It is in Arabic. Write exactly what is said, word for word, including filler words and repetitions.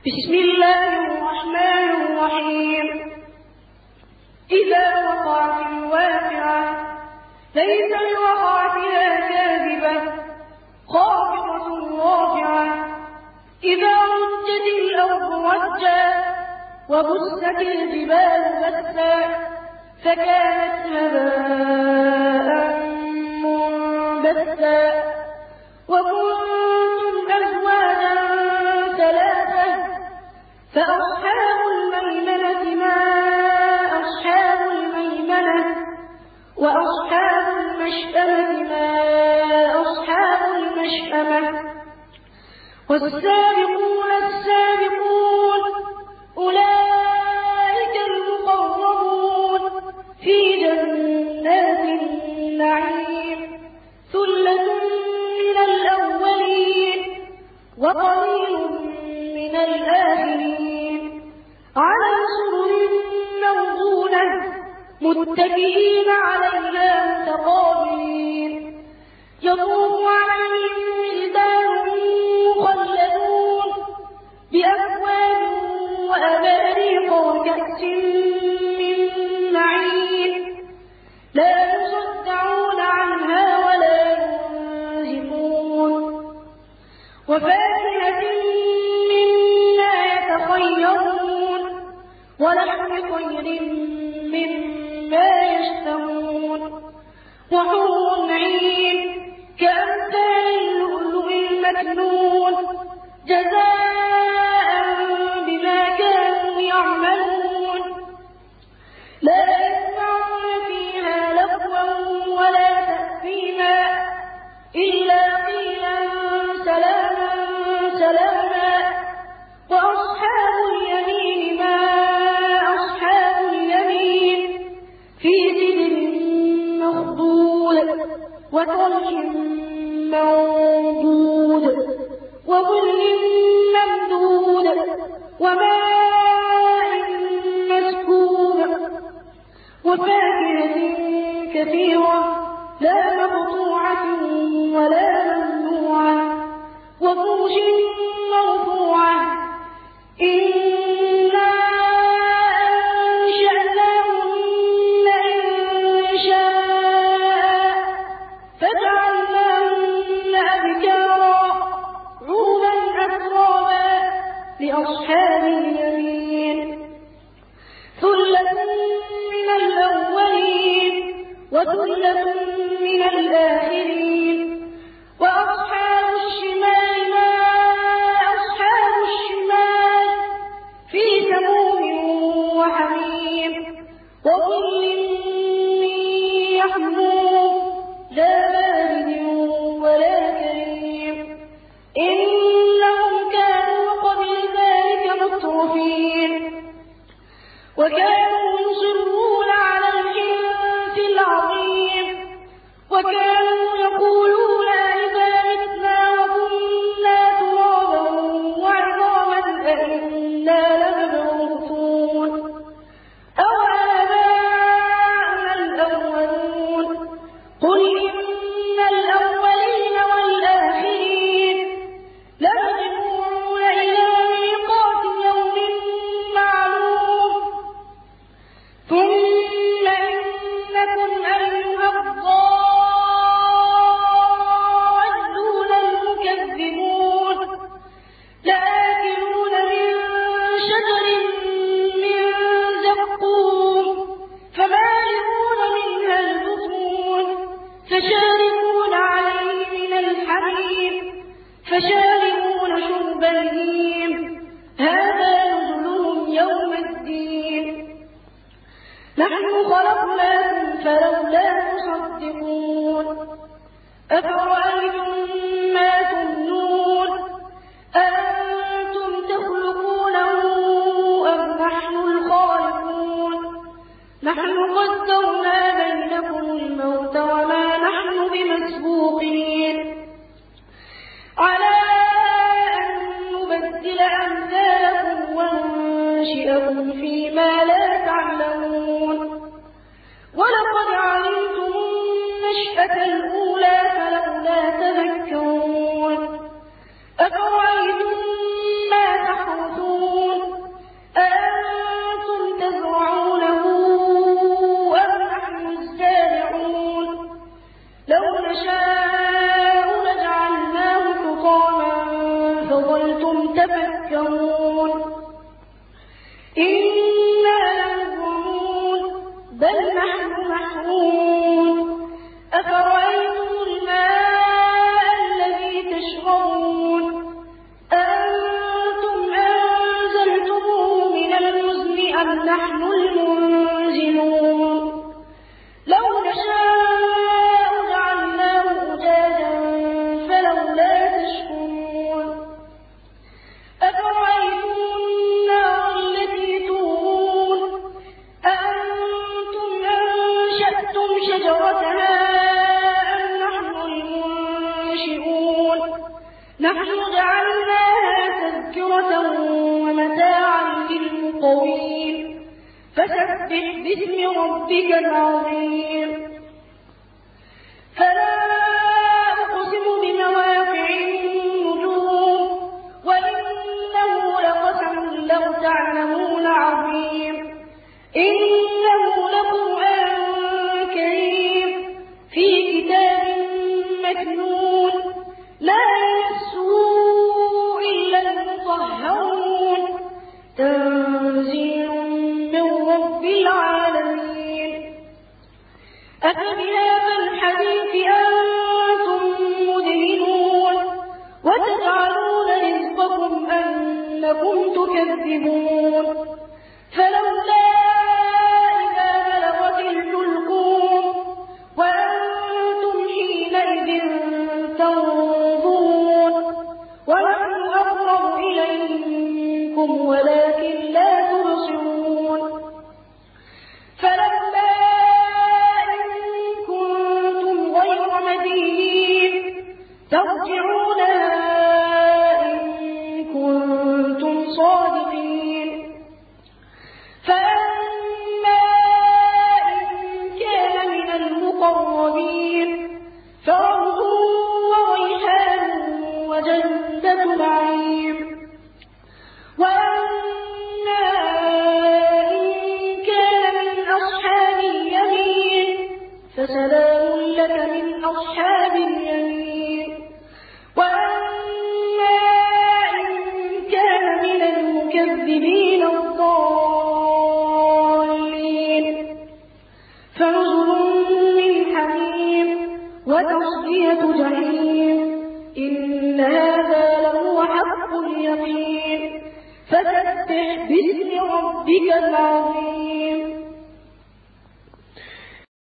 بسم الله الرحمن الرحيم. إذا وقعت الواقعة ليس لوقعتها كاذبة خافضة رافعة إذا رجت الأرض رجا وبست الجبال بسا فكانت هباء منبثا وكنتم أزواجا ثلاثة فأصحاب الميمنة ما أصحاب الميمنة وأصحاب المشأمة ما أصحاب المشأمة والسابقون السابقون أولئك المقربون في جنات النعيم ثلة من الأولين وقليل من الآخرين على سرر موضونة متكئين عليها متقابلين يطوف عليهم ولدان مخلدون بأكواب وأباريق وكأس من معين لا يصدعون عنها ولا ينزفون وفاكهة مما يتخيرون ولحم طير مما يشتهون وحور عين كأمثال اللؤلؤ المكنون جزاء بما كانوا يعملون لا يسمعون فيها لغوا ولا تأثيما إلا قيلا سلاما سلاما وأصحاب اليمين ما أصحاب اليمين في سدر مخضود وطلح منضود وظل ممدود وماء مسكوب وفاكهة كثيرة لا مقطوعة ولا ممنوعة وفرش مرفوعة إنا أنشأناهن إنشاء فجعلناهن أبكارا عربا أترابا لأصحاب اليمين ثلة من الأولين وثلة من الآخرين وأصحاب الشمال ما أصحاب الشمال في سموم وحميم وظل من يحموم لا بارد ولا كريم إنهم كانوا قبل ذلك مترفين وكانوا يصرون على الحنث العظيم وكانوا يقولون إذا متنا وكنا ترابا وعظاما أئنا لمبعوثون أوآباؤنا الأولون قل إن الأولين والآخرين لمجموعون إلى ميقات يوم معلوم ثم إنكم أيها الضالون المكذبون لآكلون من شجر من زقوم فمالئون منها البطون فشاربون عليه من الحميم فشاربون شرب الهيم هذا نزلهم يوم الدين نحن خلقناكم فلولا تصدقون أفرأيتم ما تمنون أأنتم تخلقونه أم نحن الخالقون نحن قدرنا بينكم الموت وما نحن بمسبوقين على أن نبدل أمثالكم وننشئكم فيما لا تعلمون ولقد علمتم النشأة الأولى فلولا تذكرون أفرأيتم ما تحرثون أنزلتم تفكرون إنا لمغرمون بل نحن محرومون أفرأيتم الماء الذي تشربون أأنتم أنزلتموه من المزن أم نحن المنزلون لو نشاء جعلناه أجاجا فلولا تشكرون أفرأيتم النار التي تورون أأنتم أنشأتم شجرتها أم نحن المنشئون نحن جعلناها تذكرة ومتاعا للمقوين فسبح باسم ربك العظيم فلا أقسم بمواقع النجوم وإنه لقسم لو تعلمون عظيم إنه لقرآن كريم في كتاب مكنون لا يمسه إلا المطهرون تنزيل من رب العالمين أفبهذا الحديث أنتم مدهنون وتجعلون رزقكم أنكم تكذبون فلولا إذا بلغت الحلقوم وأنتم حينئذ تنظرون ونحن أقرب إليكم ولكن لا تبصرون فلولا إن كنتم غير مدينين ترجعونها إن كنتم صادقين فأما إن كان من المقربين فروح وريحان وجنة نعيم وأما إن كان من أصحاب اليمين فسلام لك من أصحاب اليمين وأما إن كان من المكذبين الضالين فنزل من حميم وتصفية جحيم إن هذا لهو حق اليقين فسبح باسم ربك العظيم